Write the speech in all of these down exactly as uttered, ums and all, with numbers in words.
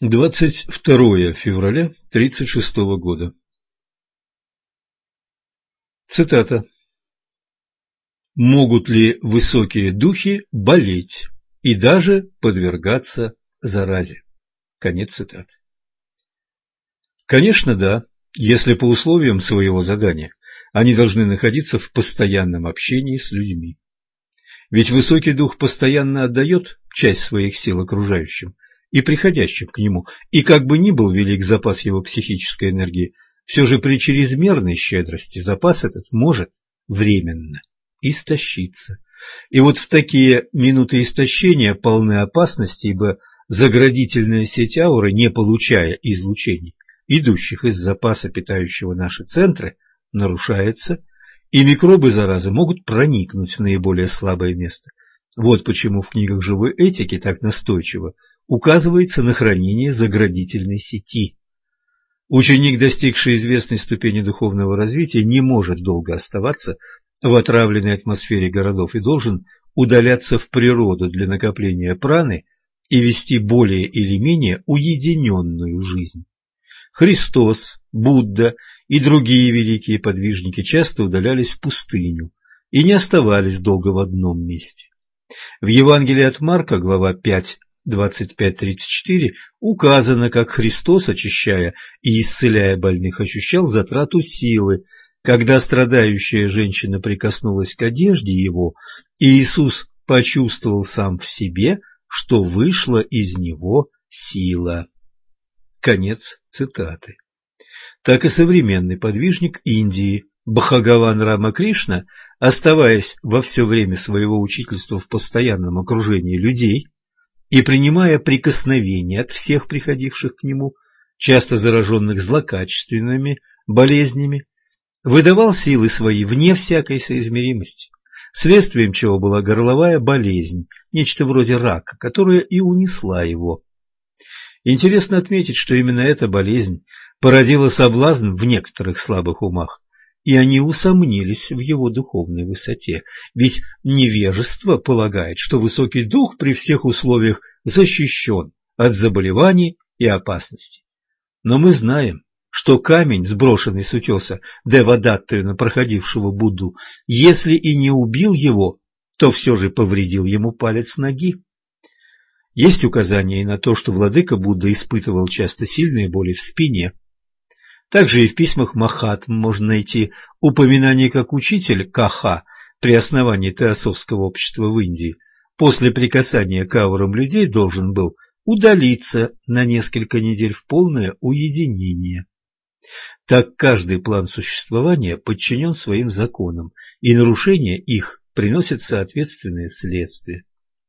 двадцать второе февраля тридцать шестого года. Цитата. «Могут ли высокие духи болеть и даже подвергаться заразе?» Конец цитаты. Конечно, да, если по условиям своего задания они должны находиться в постоянном общении с людьми. Ведь высокий дух постоянно отдает часть своих сил окружающим и приходящим к нему, и как бы ни был велик запас его психической энергии, все же при чрезмерной щедрости запас этот может временно истощиться. И вот в такие минуты истощения полны опасности, ибо заградительная сеть ауры, не получая излучений, идущих из запаса, питающего наши центры, нарушается, и микробы заразы могут проникнуть в наиболее слабое место. Вот почему в книгах живой этики так настойчиво указывается на хранение заградительной сети. Ученик, достигший известной ступени духовного развития, не может долго оставаться в отравленной атмосфере городов и должен удаляться в природу для накопления праны и вести более или менее уединенную жизнь. Христос, Будда и другие великие подвижники часто удалялись в пустыню и не оставались долго в одном месте. В Евангелии от Марка, глава пять, двадцать пять тридцать четыре, указано, как Христос, очищая и исцеляя больных, ощущал затрату силы. Когда страдающая женщина прикоснулась к одежде его, и Иисус почувствовал сам в себе, что вышла из него сила. Конец цитаты. Так и современный подвижник Индии Бхагаван Рамакришна, оставаясь во все время своего учительства в постоянном окружении людей и принимая прикосновения от всех приходивших к нему, часто зараженных злокачественными болезнями, выдавал силы свои вне всякой соизмеримости, следствием чего была горловая болезнь, нечто вроде рака, которая и унесла его. Интересно отметить, что именно эта болезнь породила соблазн в некоторых слабых умах, и они усомнились в его духовной высоте, ведь невежество полагает, что высокий дух при всех условиях защищен от заболеваний и опасностей. Но мы знаем, что камень, сброшенный с утеса Девадаттою на проходившего Будду, если и не убил его, то все же повредил ему палец ноги. Есть указания и на то, что владыка Будда испытывал часто сильные боли в спине. Также и в письмах Махатм можно найти упоминание, как учитель Каха при основании теософского общества в Индии после прикасания к аурам людей должен был удалиться на несколько недель в полное уединение. Так каждый план существования подчинен своим законам, и нарушение их приносит соответственные следствия.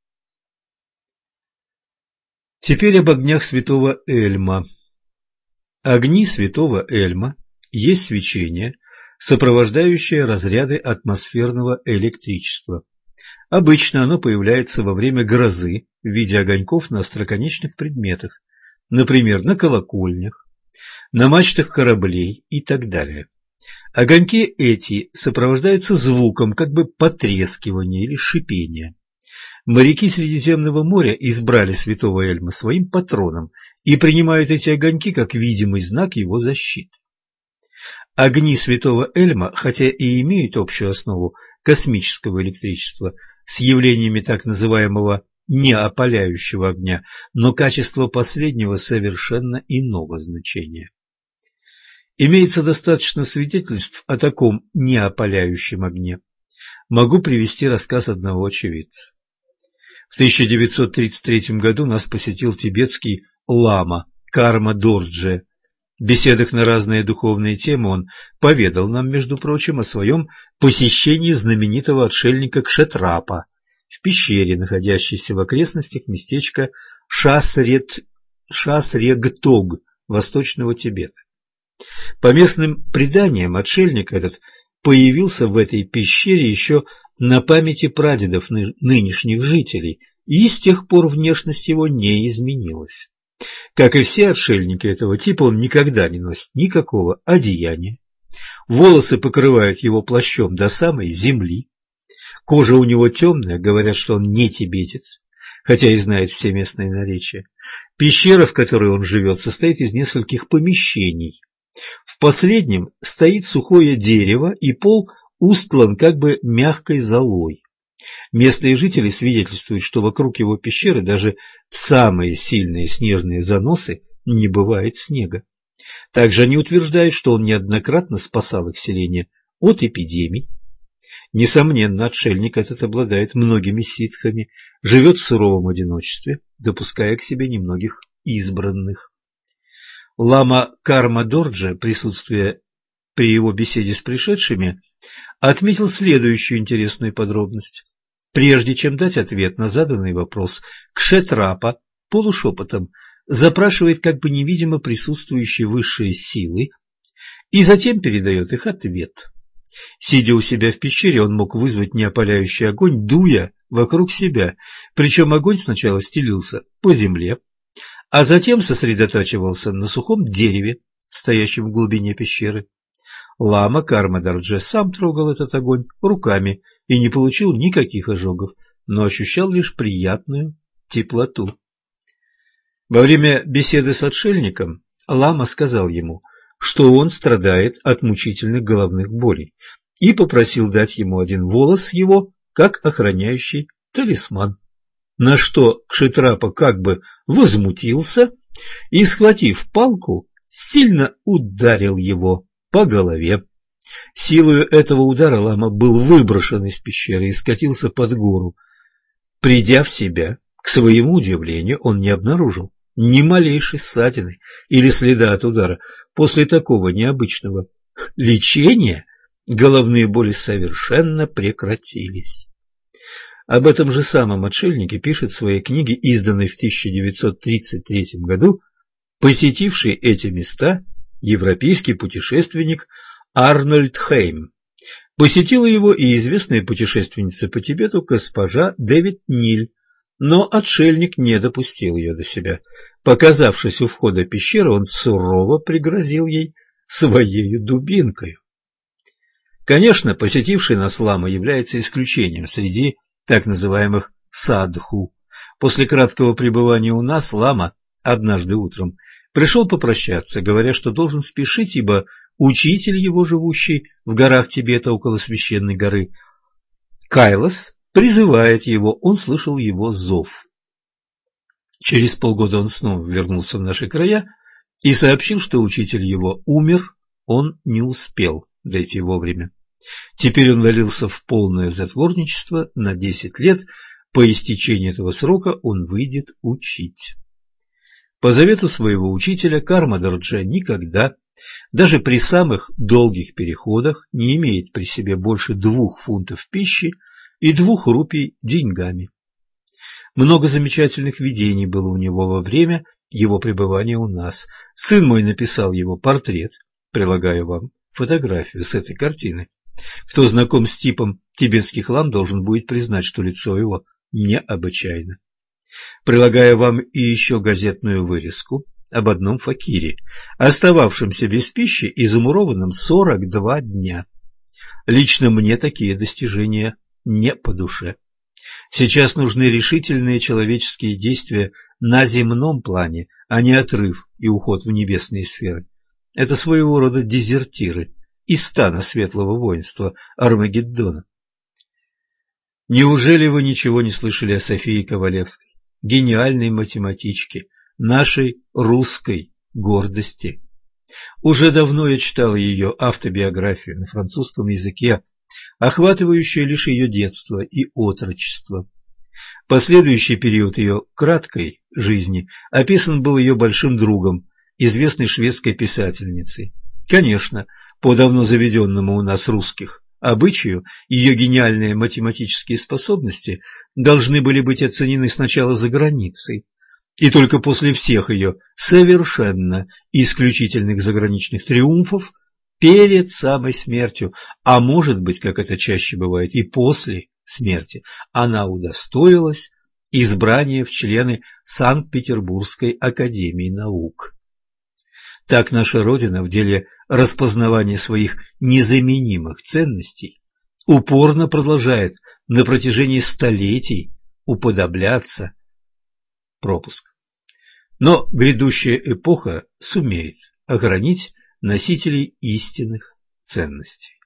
Теперь об огнях святого Эльма. Огни святого Эльма есть свечение, сопровождающее разряды атмосферного электричества. Обычно оно появляется во время грозы в виде огоньков на остроконечных предметах, например, на колокольнях, на мачтах кораблей и так далее. Огоньки эти сопровождаются звуком, как бы потрескивания или шипения. Моряки Средиземного моря избрали святого Эльма своим патроном и принимают эти огоньки как видимый знак его защиты. Огни святого Эльма, хотя и имеют общую основу космического электричества с явлениями так называемого неопаляющего огня, но качество последнего совершенно иного значения. Имеется достаточно свидетельств о таком неопаляющем огне. Могу привести рассказ одного очевидца. В тысяча девятьсот тридцать третьем году нас посетил тибетский лама Карма Дордже. В беседах на разные духовные темы он поведал нам, между прочим, о своем посещении знаменитого отшельника Кшетрапа в пещере, находящейся в окрестностях местечка Шасрет... Шасрегтог, восточного Тибета. По местным преданиям, отшельник этот появился в этой пещере еще на памяти прадедов ны... нынешних жителей, и с тех пор внешность его не изменилась. Как и все отшельники этого типа, он никогда не носит никакого одеяния. Волосы покрывают его плащом до самой земли. Кожа у него темная, говорят, что он не тибетец. хотя и знает все местные наречия. Пещера, в которой он живет, состоит из нескольких помещений. В последнем стоит сухое дерево, и пол устлан как бы мягкой золой. Местные жители свидетельствуют, что вокруг его пещеры даже в самые сильные снежные заносы не бывает снега. Также они утверждают, что он неоднократно спасал их селение от эпидемий. Несомненно, отшельник этот обладает многими ситхами, живет в суровом одиночестве, допуская к себе немногих избранных. Лама Карма Дорджа, присутствуя при его беседе с пришедшими, отметил следующую интересную подробность. Прежде чем дать ответ на заданный вопрос, Кшетрапа полушепотом запрашивает как бы невидимо присутствующие высшие силы и затем передает их ответ. Сидя у себя в пещере, он мог вызвать неопаляющий огонь, дуя вокруг себя, причем огонь сначала стелился по земле, а затем сосредотачивался на сухом дереве, стоящем в глубине пещеры. Лама Карма Дордже сам трогал этот огонь руками и не получил никаких ожогов, но ощущал лишь приятную теплоту. Во время беседы с отшельником лама сказал ему, что он страдает от мучительных головных болей, и попросил дать ему один волос его, как охраняющий талисман. На что Кшетрапа как бы возмутился и, схватив палку, сильно ударил его по голове. Силою этого удара лама был выброшен из пещеры и скатился под гору. Придя в себя, к своему удивлению, он не обнаружил ни малейшей ссадины или следа от удара. После такого необычного лечения головные боли совершенно прекратились. Об этом же самом отшельнике пишет в своей книге, изданной в тысяча девятьсот тридцать третьем году, посетивший эти места европейский путешественник Арнольд Хейм. Посетила его и известная путешественница по Тибету госпожа Дэвид Ниль, но отшельник не допустил ее до себя. Показавшись у входа пещеры, он сурово пригрозил ей своею дубинкой. Конечно, посетивший нас лама является исключением среди так называемых садху. После краткого пребывания у нас лама однажды утром пришел попрощаться, говоря, что должен спешить, ибо учитель его, живущий в горах Тибета около священной горы Кайлас, призывает его, он слышал его зов. Через полгода он снова вернулся в наши края и сообщил, что учитель его умер, он не успел дойти вовремя. Теперь он валился в полное затворничество на десять лет, по истечении этого срока он выйдет учить. По завету своего учителя Карма Дорджа никогда, даже при самых долгих переходах, не имеет при себе больше двух фунтов пищи и двух рупий деньгами. Много замечательных видений было у него во время его пребывания у нас. Сын мой написал его портрет, прилагаю вам фотографию с этой картины. Кто знаком с типом тибетских лам, должен будет признать, что лицо его необычайно. Прилагаю вам и еще газетную вырезку об одном факире, остававшемся без пищи и замурованном сорок два дня. Лично мне такие достижения не по душе. Сейчас нужны решительные человеческие действия на земном плане, а не отрыв и уход в небесные сферы. Это своего рода дезертиры из стана светлого воинства Армагеддона. Неужели вы ничего не слышали о Софии Ковалевской, гениальной математичке, нашей русской гордости? Уже давно я читал ее автобиографию на французском языке, охватывающую лишь ее детство и отрочество. Последующий период ее краткой жизни описан был ее большим другом, известной шведской писательницей. Конечно, по давно заведенному у нас русских обычаю, ее гениальные математические способности должны были быть оценены сначала за границей, и только после всех ее совершенно исключительных заграничных триумфов перед самой смертью, а может быть, как это чаще бывает, и после смерти, она удостоилась избрания в члены Санкт-Петербургской академии наук. Так наша Родина в деле распознавания своих незаменимых ценностей упорно продолжает на протяжении столетий уподобляться пропуск. Но грядущая эпоха сумеет охранить носителей истинных ценностей.